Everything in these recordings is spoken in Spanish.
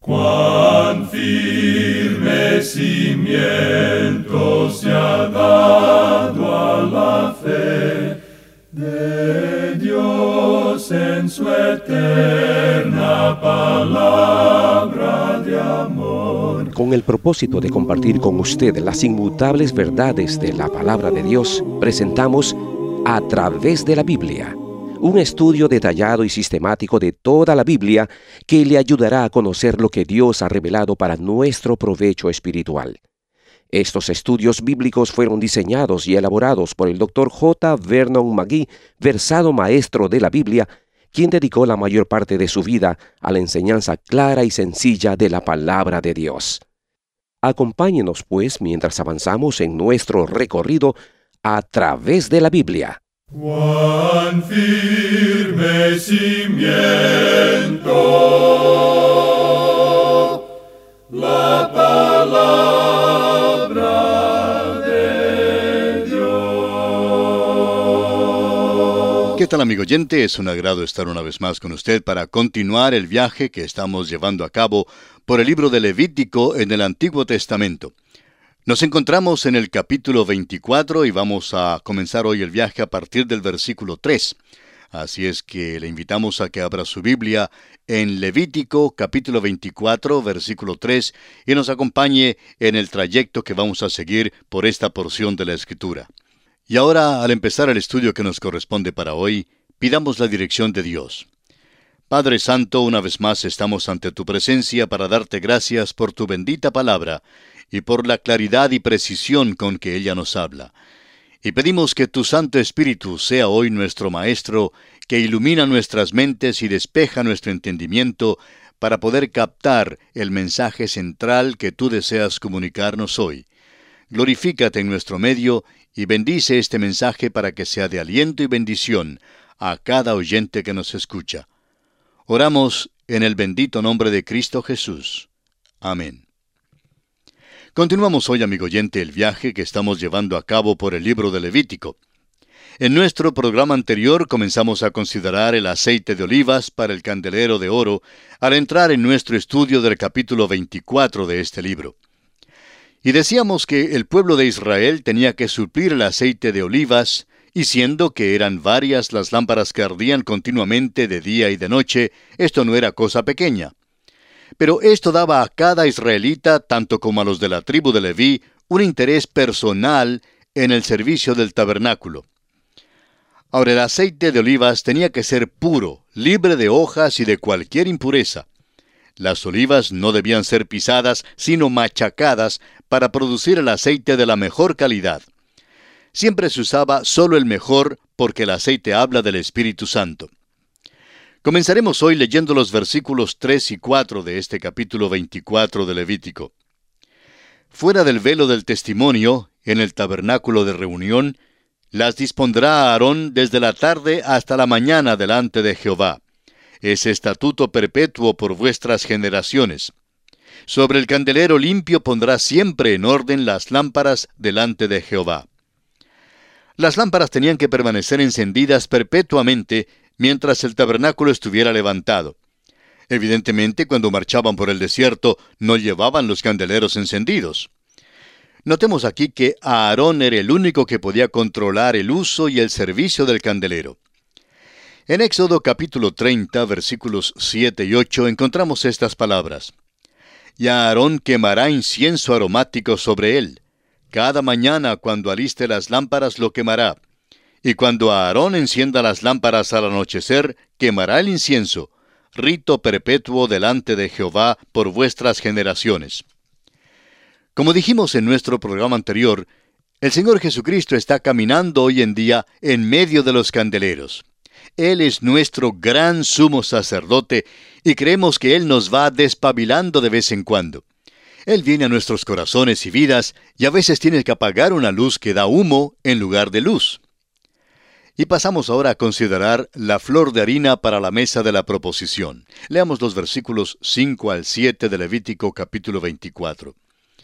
Cuán firme cimiento se ha dado a la fe de Dios en su eterna palabra de amor. Con el propósito de compartir con usted las inmutables verdades de la palabra de Dios, presentamos A Través de la Biblia, un estudio detallado y sistemático de toda la Biblia que le ayudará a conocer lo que Dios ha revelado para nuestro provecho espiritual. Estos estudios bíblicos fueron diseñados y elaborados por el Dr. J. Vernon McGee, versado maestro de la Biblia, quien dedicó la mayor parte de su vida a la enseñanza clara y sencilla de la palabra de Dios. Acompáñenos, pues, mientras avanzamos en nuestro recorrido a través de la Biblia. Cuán firme cimiento la palabra de Dios. ¿Qué tal, amigo oyente? Es un agrado estar una vez más con usted para continuar el viaje que estamos llevando a cabo por el libro de Levítico en el Antiguo Testamento. Nos encontramos en el capítulo 24 y vamos a comenzar hoy el viaje a partir del versículo 3. Así es que le invitamos a que abra su Biblia en Levítico capítulo 24, versículo 3, y nos acompañe en el trayecto que vamos a seguir por esta porción de la Escritura. Y ahora, al empezar el estudio que nos corresponde para hoy, pidamos la dirección de Dios. Padre Santo, una vez más estamos ante tu presencia para darte gracias por tu bendita palabra y por la claridad y precisión con que ella nos habla. Y pedimos que tu Santo Espíritu sea hoy nuestro Maestro, que ilumina nuestras mentes y despeja nuestro entendimiento para poder captar el mensaje central que tú deseas comunicarnos hoy. Glorifícate en nuestro medio y bendice este mensaje para que sea de aliento y bendición a cada oyente que nos escucha. Oramos en el bendito nombre de Cristo Jesús. Amén. Continuamos hoy, amigo oyente, el viaje que estamos llevando a cabo por el libro de Levítico. En nuestro programa anterior comenzamos a considerar el aceite de olivas para el candelero de oro al entrar en nuestro estudio del capítulo 24 de este libro. Y decíamos que el pueblo de Israel tenía que suplir el aceite de olivas, y siendo que eran varias las lámparas que ardían continuamente de día y de noche, esto no era cosa pequeña. Pero esto daba a cada israelita, tanto como a los de la tribu de Leví, un interés personal en el servicio del tabernáculo. Ahora, el aceite de olivas tenía que ser puro, libre de hojas y de cualquier impureza. Las olivas no debían ser pisadas, sino machacadas para producir el aceite de la mejor calidad. Siempre se usaba solo el mejor porque el aceite habla del Espíritu Santo. Comenzaremos hoy leyendo los versículos 3 y 4 de este capítulo 24 de Levítico. Fuera del velo del testimonio, en el tabernáculo de reunión, las dispondrá Aarón desde la tarde hasta la mañana delante de Jehová. Es estatuto perpetuo por vuestras generaciones. Sobre el candelero limpio pondrá siempre en orden las lámparas delante de Jehová. Las lámparas tenían que permanecer encendidas perpetuamente mientras el tabernáculo estuviera levantado. Evidentemente, cuando marchaban por el desierto, no llevaban los candeleros encendidos. Notemos aquí que Aarón era el único que podía controlar el uso y el servicio del candelero. En Éxodo capítulo 30, versículos 7 y 8, encontramos estas palabras. Y Aarón quemará incienso aromático sobre él. Cada mañana cuando aliste las lámparas lo quemará. Y cuando Aarón encienda las lámparas al anochecer, quemará el incienso, rito perpetuo delante de Jehová por vuestras generaciones. Como dijimos en nuestro programa anterior, el Señor Jesucristo está caminando hoy en día en medio de los candeleros. Él es nuestro gran sumo sacerdote y creemos que Él nos va despabilando de vez en cuando. Él viene a nuestros corazones y vidas y a veces tiene que apagar una luz que da humo en lugar de luz. Y pasamos ahora a considerar la flor de harina para la mesa de la proposición. Leamos los versículos 5 al 7 de Levítico capítulo 24.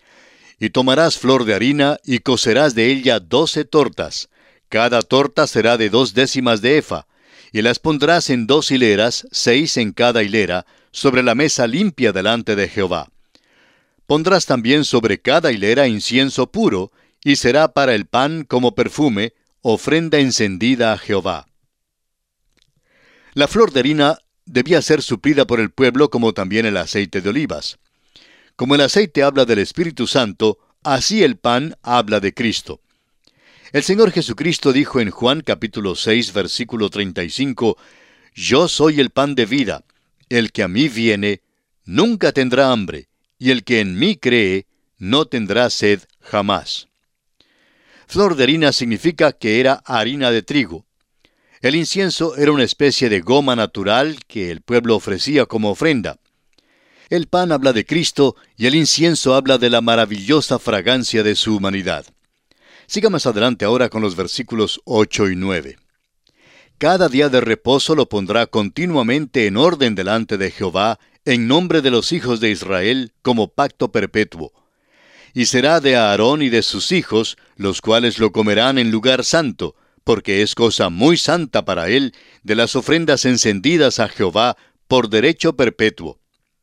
Y tomarás flor de harina y cocerás de ella 12 tortas. Cada torta será de 2 décimas de efa. y las pondrás en 2 hileras, 6 en cada hilera, sobre la mesa limpia delante de Jehová. Pondrás también sobre cada hilera incienso puro, y será para el pan como perfume, ofrenda encendida a Jehová. La flor de harina debía ser suplida por el pueblo como también el aceite de olivas. Como el aceite habla del Espíritu Santo, así el pan habla de Cristo. El Señor Jesucristo dijo en Juan capítulo 6, versículo 35, «Yo soy el pan de vida. El que a mí viene, nunca tendrá hambre, y el que en mí cree, no tendrá sed jamás». Flor de harina significa que era harina de trigo. El incienso era una especie de goma natural que el pueblo ofrecía como ofrenda. El pan habla de Cristo y el incienso habla de la maravillosa fragancia de su humanidad. Siga más adelante ahora con los versículos 8 y 9. Cada día de reposo lo pondrá continuamente en orden delante de Jehová, en nombre de los hijos de Israel, como pacto perpetuo. Y será de Aarón y de sus hijos, los cuales lo comerán en lugar santo, porque es cosa muy santa para él, de las ofrendas encendidas a Jehová, por derecho perpetuo.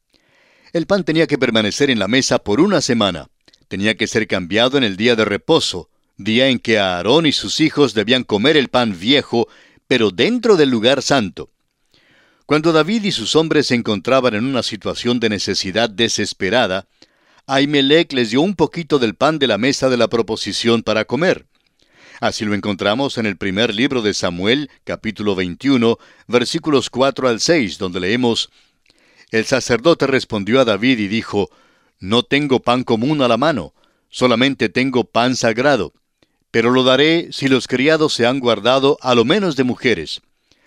El pan tenía que permanecer en la mesa por 1 semana. Tenía que ser cambiado en el día de reposo, día en que Aarón y sus hijos debían comer el pan viejo, pero dentro del lugar santo. Cuando David y sus hombres se encontraban en una situación de necesidad desesperada, Ahimelech les dio un poquito del pan de la mesa de la proposición para comer. Así lo encontramos en el primer libro de Samuel, capítulo 21, versículos 4 al 6, donde leemos, «El sacerdote respondió a David y dijo, No tengo pan común a la mano, solamente tengo pan sagrado, pero lo daré si los criados se han guardado a lo menos de mujeres».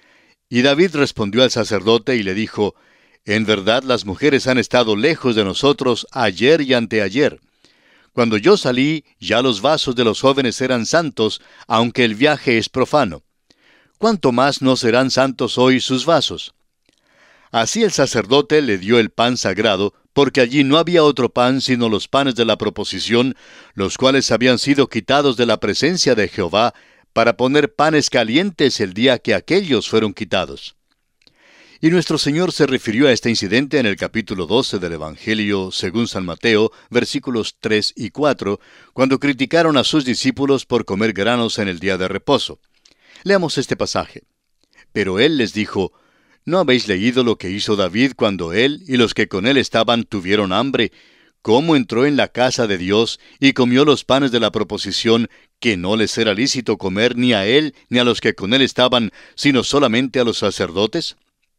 Y David respondió al sacerdote y le dijo, «En verdad las mujeres han estado lejos de nosotros ayer y anteayer. Cuando yo salí, ya los vasos de los jóvenes eran santos, aunque el viaje es profano. ¿Cuánto más no serán santos hoy sus vasos?». Así el sacerdote le dio el pan sagrado, porque allí no había otro pan sino los panes de la proposición, los cuales habían sido quitados de la presencia de Jehová, para poner panes calientes el día que aquellos fueron quitados. Y nuestro Señor se refirió a este incidente en el capítulo 12 del Evangelio según San Mateo, versículos 3 y 4, cuando criticaron a sus discípulos por comer granos en el día de reposo. Leamos este pasaje. Pero Él les dijo, ¿no habéis leído lo que hizo David cuando él y los que con él estaban tuvieron hambre? ¿Cómo entró en la casa de Dios y comió los panes de la proposición, que no les era lícito comer ni a él ni a los que con él estaban, sino solamente a los sacerdotes?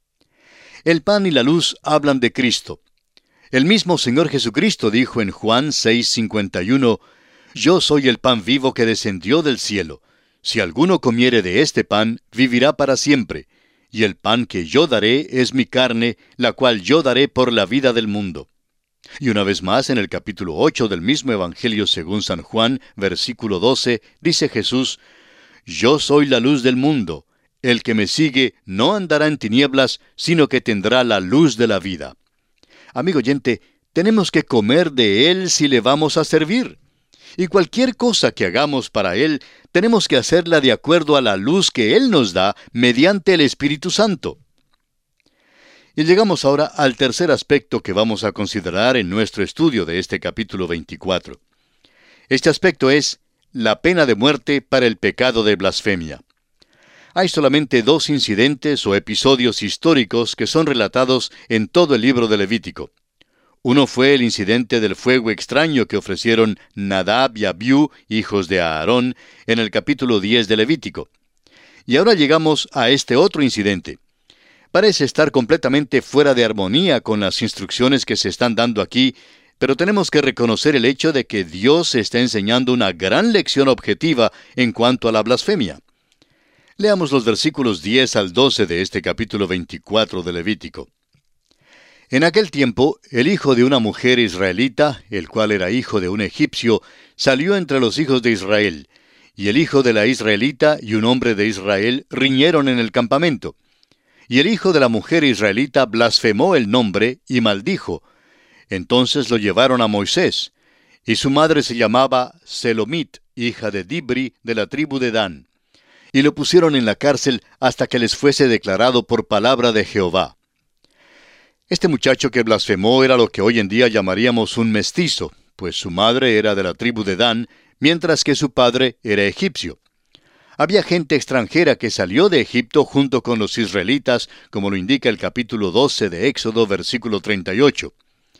El pan y la luz hablan de Cristo. El mismo Señor Jesucristo dijo en Juan 6:51, «Yo soy el pan vivo que descendió del cielo. Si alguno comiere de este pan, vivirá para siempre. Y el pan que yo daré es mi carne, la cual yo daré por la vida del mundo». Y una vez más, en el capítulo 8 del mismo Evangelio según San Juan, versículo 12, dice Jesús, «Yo soy la luz del mundo. El que me sigue no andará en tinieblas, sino que tendrá la luz de la vida». Amigo oyente, tenemos que comer de Él si le vamos a servir. Y cualquier cosa que hagamos para Él, tenemos que hacerla de acuerdo a la luz que Él nos da mediante el Espíritu Santo. Y llegamos ahora al tercer aspecto que vamos a considerar en nuestro estudio de este capítulo 24. Este aspecto es la pena de muerte para el pecado de blasfemia. Hay solamente 2 incidentes o episodios históricos que son relatados en todo el libro de Levítico. Uno fue el incidente del fuego extraño que ofrecieron Nadab y Abiú, hijos de Aarón, en el capítulo 10 de Levítico. Y ahora llegamos a este otro incidente. Parece estar completamente fuera de armonía con las instrucciones que se están dando aquí, pero tenemos que reconocer el hecho de que Dios está enseñando una gran lección objetiva en cuanto a la blasfemia. Leamos los versículos 10 al 12 de este capítulo 24 de Levítico. En aquel tiempo, el hijo de una mujer israelita, el cual era hijo de un egipcio, salió entre los hijos de Israel, y el hijo de la israelita y un hombre de Israel riñeron en el campamento. Y el hijo de la mujer israelita blasfemó el nombre y maldijo. Entonces lo llevaron a Moisés, y su madre se llamaba Selomit, hija de Dibri, de la tribu de Dan. y lo pusieron en la cárcel hasta que les fuese declarado por palabra de Jehová. Este muchacho que blasfemó era lo que hoy en día llamaríamos un mestizo, pues su madre era de la tribu de Dan, mientras que su padre era egipcio. Había gente extranjera que salió de Egipto junto con los israelitas, como lo indica el capítulo 12 de Éxodo, versículo 38.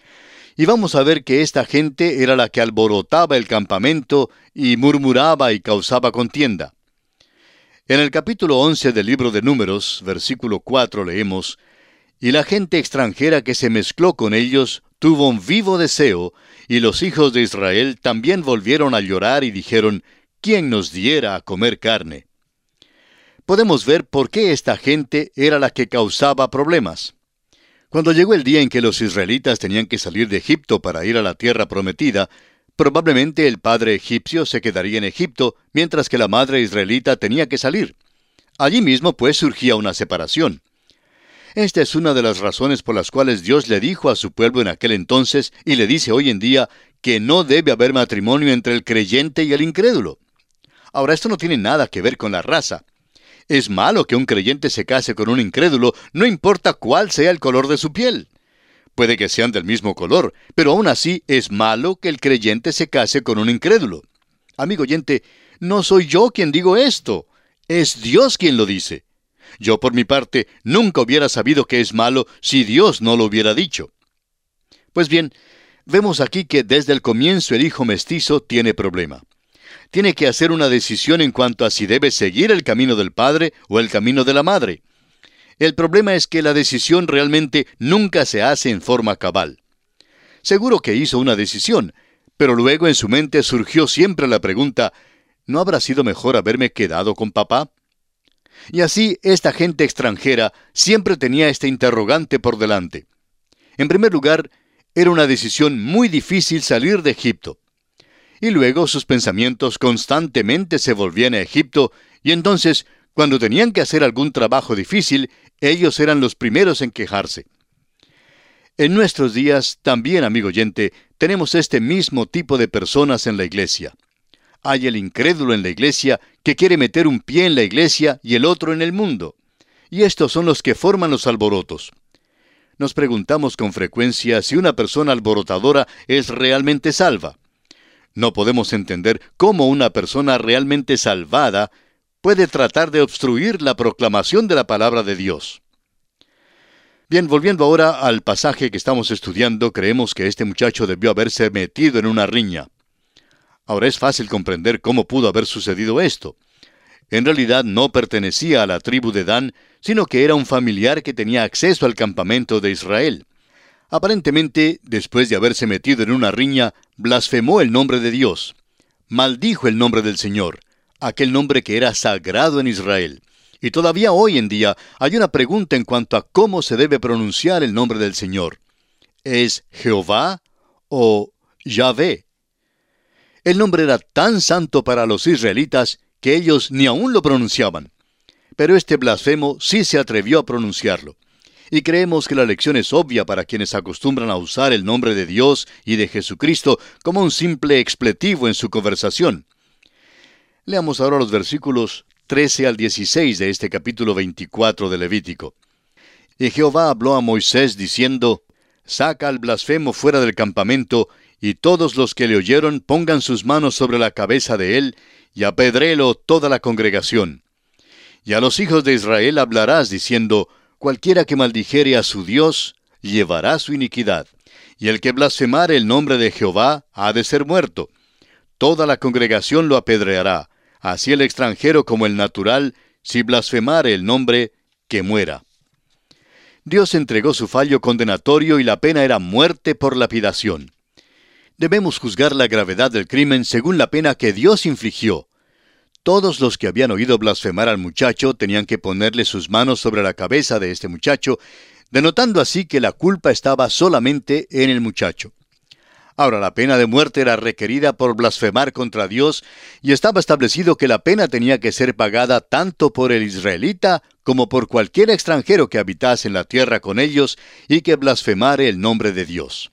Y vamos a ver que esta gente era la que alborotaba el campamento y murmuraba y causaba contienda. En el capítulo 11 del libro de Números, versículo 4, leemos: «Y la gente extranjera que se mezcló con ellos tuvo un vivo deseo, y los hijos de Israel también volvieron a llorar y dijeron: ¿quién nos diera a comer carne?». Podemos ver por qué esta gente era la que causaba problemas. Cuando llegó el día en que los israelitas tenían que salir de Egipto para ir a la tierra prometida, probablemente el padre egipcio se quedaría en Egipto, mientras que la madre israelita tenía que salir. Allí mismo, pues, surgía una separación. Esta es una de las razones por las cuales Dios le dijo a su pueblo en aquel entonces, y le dice hoy en día, que no debe haber matrimonio entre el creyente y el incrédulo. Ahora, esto no tiene nada que ver con la raza. Es malo que un creyente se case con un incrédulo, no importa cuál sea el color de su piel. Puede que sean del mismo color, pero aún así es malo que el creyente se case con un incrédulo. Amigo oyente, no soy yo quien digo esto, es Dios quien lo dice. Yo, por mi parte, nunca hubiera sabido que es malo si Dios no lo hubiera dicho. Pues bien, vemos aquí que desde el comienzo el hijo mestizo tiene problema. Tiene que hacer una decisión en cuanto a si debe seguir el camino del padre o el camino de la madre. El problema es que la decisión realmente nunca se hace en forma cabal. Seguro que hizo una decisión, pero luego en su mente surgió siempre la pregunta: ¿no habrá sido mejor haberme quedado con papá? Y así esta gente extranjera siempre tenía este interrogante por delante. En primer lugar, era una decisión muy difícil salir de Egipto. Y luego sus pensamientos constantemente se volvían a Egipto, y entonces, cuando tenían que hacer algún trabajo difícil, ellos eran los primeros en quejarse. En nuestros días, también, amigo oyente, tenemos este mismo tipo de personas en la iglesia. Hay el incrédulo en la iglesia que quiere meter un pie en la iglesia y el otro en el mundo. Y estos son los que forman los alborotos. Nos preguntamos con frecuencia si una persona alborotadora es realmente salva. No podemos entender cómo una persona realmente salvada puede tratar de obstruir la proclamación de la palabra de Dios. Bien, volviendo ahora al pasaje que estamos estudiando, creemos que este muchacho debió haberse metido en una riña. Ahora es fácil comprender cómo pudo haber sucedido esto. En realidad no pertenecía a la tribu de Dan, sino que era un familiar que tenía acceso al campamento de Israel. Aparentemente, después de haberse metido en una riña, blasfemó el nombre de Dios. Maldijo el nombre del Señor, aquel nombre que era sagrado en Israel. Y todavía hoy en día hay una pregunta en cuanto a cómo se debe pronunciar el nombre del Señor. ¿Es Jehová o Yahvé? El nombre era tan santo para los israelitas que ellos ni aún lo pronunciaban. Pero este blasfemo sí se atrevió a pronunciarlo. Y creemos que la lección es obvia para quienes acostumbran a usar el nombre de Dios y de Jesucristo como un simple expletivo en su conversación. Leamos ahora los versículos 13 al 16 de este capítulo 24 de Levítico. Y Jehová habló a Moisés diciendo: «Saca al blasfemo fuera del campamento, y todos los que le oyeron pongan sus manos sobre la cabeza de él, y apedréelo toda la congregación. Y a los hijos de Israel hablarás diciendo: cualquiera que maldijere a su Dios, llevará su iniquidad. Y el que blasfemare el nombre de Jehová ha de ser muerto. Toda la congregación lo apedreará, así el extranjero como el natural, si blasfemare el nombre, que muera». Dios entregó su fallo condenatorio y la pena era muerte por lapidación. Debemos juzgar la gravedad del crimen según la pena que Dios infligió. Todos los que habían oído blasfemar al muchacho tenían que ponerle sus manos sobre la cabeza de este muchacho, denotando así que la culpa estaba solamente en el muchacho. Ahora, la pena de muerte era requerida por blasfemar contra Dios, y estaba establecido que la pena tenía que ser pagada tanto por el israelita como por cualquier extranjero que habitase en la tierra con ellos y que blasfemare el nombre de Dios.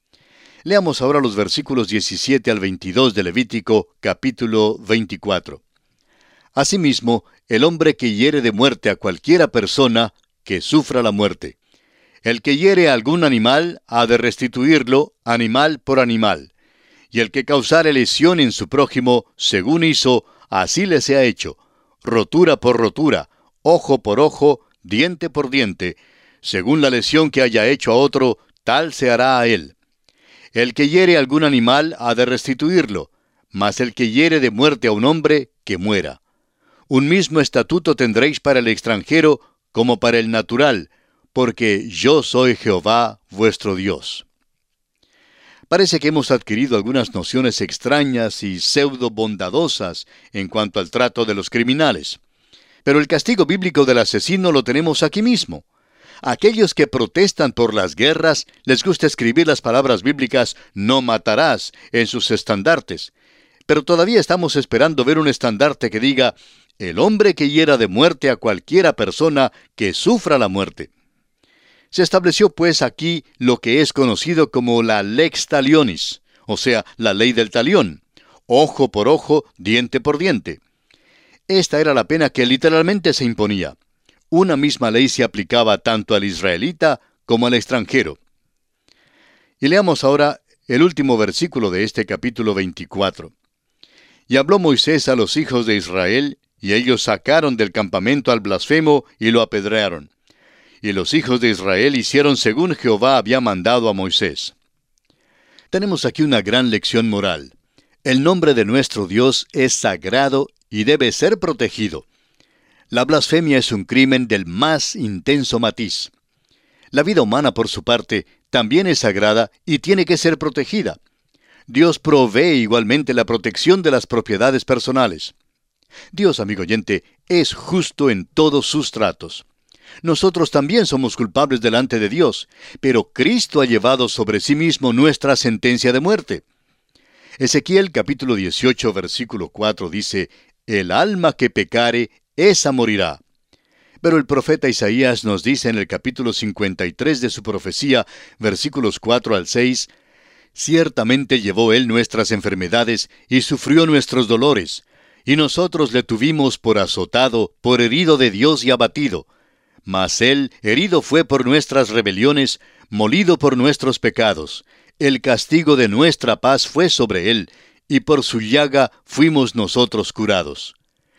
Leamos ahora los versículos 17 al 22 de Levítico, capítulo 24. Asimismo, el hombre que hiere de muerte a cualquiera persona, que sufra la muerte. El que hiere a algún animal ha de restituirlo animal por animal. Y el que causare lesión en su prójimo, según hizo, así le sea hecho, rotura por rotura, ojo por ojo, diente por diente, según la lesión que haya hecho a otro, tal se hará a él. El que hiere a algún animal ha de restituirlo, mas el que hiere de muerte a un hombre, que muera. Un mismo estatuto tendréis para el extranjero como para el natural, porque yo soy Jehová vuestro Dios. Parece que hemos adquirido algunas nociones extrañas y pseudo bondadosas en cuanto al trato de los criminales. Pero el castigo bíblico del asesino lo tenemos aquí mismo. A aquellos que protestan por las guerras, les gusta escribir las palabras bíblicas «no matarás» en sus estandartes. Pero todavía estamos esperando ver un estandarte que diga «el hombre que hiera de muerte a cualquiera persona que sufra la muerte». Se estableció pues aquí lo que es conocido como la lex talionis, o sea, la ley del talión, ojo por ojo, diente por diente. Esta era la pena que literalmente se imponía. Una misma ley se aplicaba tanto al israelita como al extranjero. Y leamos ahora el último versículo de este capítulo 24. Y habló Moisés a los hijos de Israel, y ellos sacaron del campamento al blasfemo y lo apedrearon. Y los hijos de Israel hicieron según Jehová había mandado a Moisés. Tenemos aquí una gran lección moral. El nombre de nuestro Dios es sagrado y debe ser protegido. La blasfemia es un crimen del más intenso matiz. La vida humana, por su parte, también es sagrada y tiene que ser protegida. Dios provee igualmente la protección de las propiedades personales. Dios, amigo oyente, es justo en todos sus tratos. Nosotros también somos culpables delante de Dios, pero Cristo ha llevado sobre sí mismo nuestra sentencia de muerte. Ezequiel capítulo 18, versículo 4 dice, «El alma que pecare, esa morirá». Pero el profeta Isaías nos dice en el capítulo 53 de su profecía, versículos 4 al 6, «Ciertamente llevó él nuestras enfermedades y sufrió nuestros dolores, y nosotros le tuvimos por azotado, por herido de Dios y abatido. Mas él herido fue por nuestras rebeliones, molido por nuestros pecados. El castigo de nuestra paz fue sobre él, y por su llaga fuimos nosotros curados.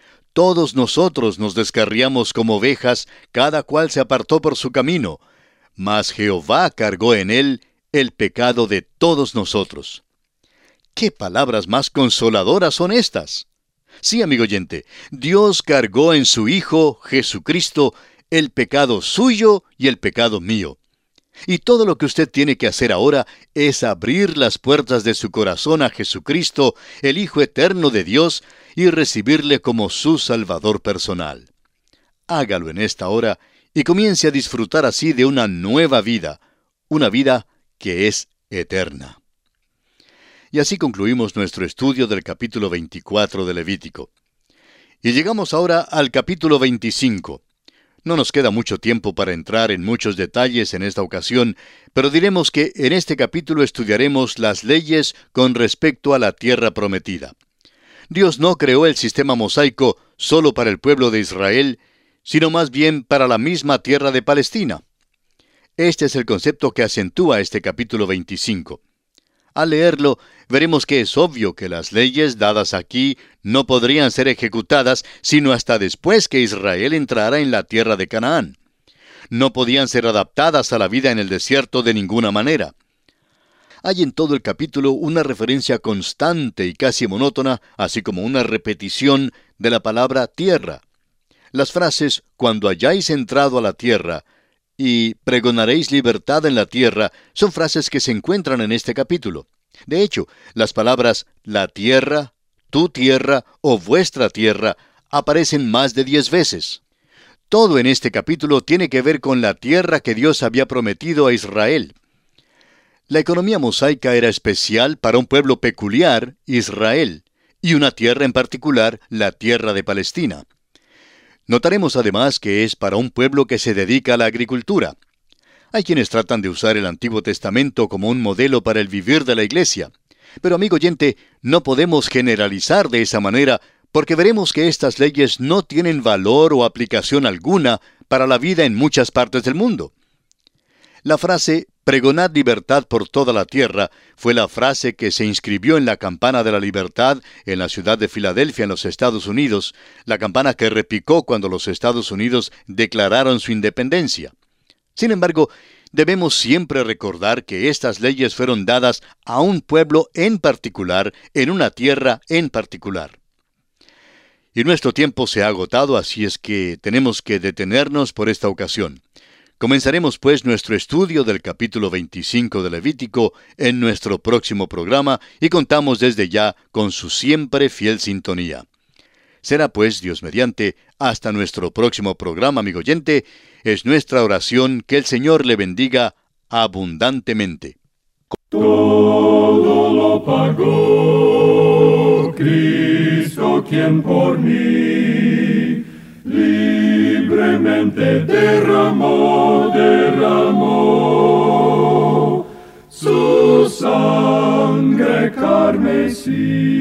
Todos nosotros nos descarriamos como ovejas, cada cual se apartó por su camino, mas Jehová cargó en él el pecado de todos nosotros». ¿Qué palabras más consoladoras son estas? Sí, amigo oyente, Dios cargó en su Hijo, Jesucristo, el pecado suyo y el pecado mío. Y todo lo que usted tiene que hacer ahora es abrir las puertas de su corazón a Jesucristo, el Hijo eterno de Dios, y recibirle como su Salvador personal. Hágalo en esta hora y comience a disfrutar así de una nueva vida, una vida que es eterna. Y así concluimos nuestro estudio del capítulo 24 de Levítico. Y llegamos ahora al capítulo 25. No nos queda mucho tiempo para entrar en muchos detalles en esta ocasión, pero diremos que en este capítulo estudiaremos las leyes con respecto a la tierra prometida. Dios no creó el sistema mosaico solo para el pueblo de Israel, sino más bien para la misma tierra de Palestina. Este es el concepto que acentúa este capítulo 25. Al leerlo, veremos que es obvio que las leyes dadas aquí no podrían ser ejecutadas sino hasta después que Israel entrara en la tierra de Canaán. No podían ser adaptadas a la vida en el desierto de ninguna manera. Hay en todo el capítulo una referencia constante y casi monótona, así como una repetición de la palabra tierra. Las frases «cuando hayáis entrado a la tierra» y «pregonaréis libertad en la tierra» son frases que se encuentran en este capítulo. De hecho, las palabras «la tierra», «tu tierra» o «vuestra tierra» aparecen más de 10 veces. Todo en este capítulo tiene que ver con la tierra que Dios había prometido a Israel. La economía mosaica era especial para un pueblo peculiar, Israel, y una tierra en particular, la tierra de Palestina. Notaremos además que es para un pueblo que se dedica a la agricultura. Hay quienes tratan de usar el Antiguo Testamento como un modelo para el vivir de la iglesia. Pero, amigo oyente, no podemos generalizar de esa manera, porque veremos que estas leyes no tienen valor o aplicación alguna para la vida en muchas partes del mundo. La frase «pregonad libertad por toda la tierra» fue la frase que se inscribió en la campana de la libertad en la ciudad de Filadelfia, en los Estados Unidos, la campana que repicó cuando los Estados Unidos declararon su independencia. Sin embargo, debemos siempre recordar que estas leyes fueron dadas a un pueblo en particular, en una tierra en particular. Y nuestro tiempo se ha agotado, así es que tenemos que detenernos por esta ocasión. Comenzaremos pues nuestro estudio del capítulo 25 de Levítico en nuestro próximo programa y contamos desde ya con su siempre fiel sintonía. Será pues, Dios mediante, hasta nuestro próximo programa, amigo oyente. Es nuestra oración que el Señor le bendiga abundantemente. Todo lo pagó Cristo, quien por mí libremente derramó su sangre carmesí.